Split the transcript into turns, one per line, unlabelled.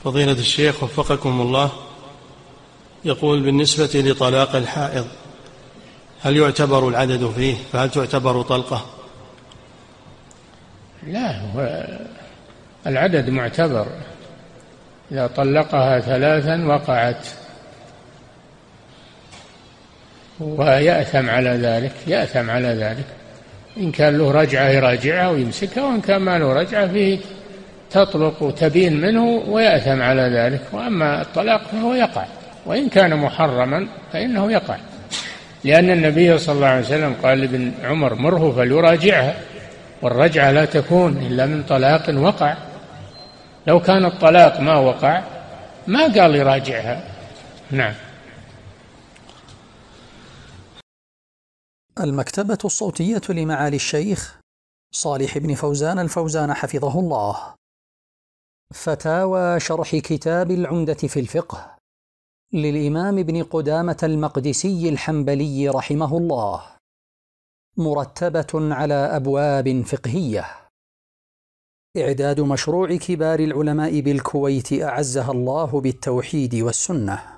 فضيلة الشيخ وفقكم الله، يقول بالنسبة لطلاق الحائض هل يعتبر العدد فيه؟ فهل تعتبر طلقة؟
لا، العدد معتبر. إذا طلقها 3 وقعت، ويأثم على ذلك، يأثم على ذلك. إن كان له رجعة يراجعها ويمسكها، وإن كان ما له رجعة فيه تطلق وتبين منه ويأثم على ذلك. وأما الطلاق فهو يقع، وإن كان محرما فإنه يقع، لأن النبي صلى الله عليه وسلم قال لابن عمر: مره فليراجعها، والرجعة لا تكون إلا من طلاق وقع. لو كان الطلاق ما وقع ما قال يراجعها. نعم.
المكتبة الصوتية لمعالي الشيخ صالح بن فوزان الفوزان حفظه الله. فتاوى شرح كتاب العمدة في الفقه للإمام ابن قدامة المقدسي الحنبلي رحمه الله، مرتبة على أبواب فقهية. إعداد مشروع كبار العلماء بالكويت أعزها الله بالتوحيد والسنة.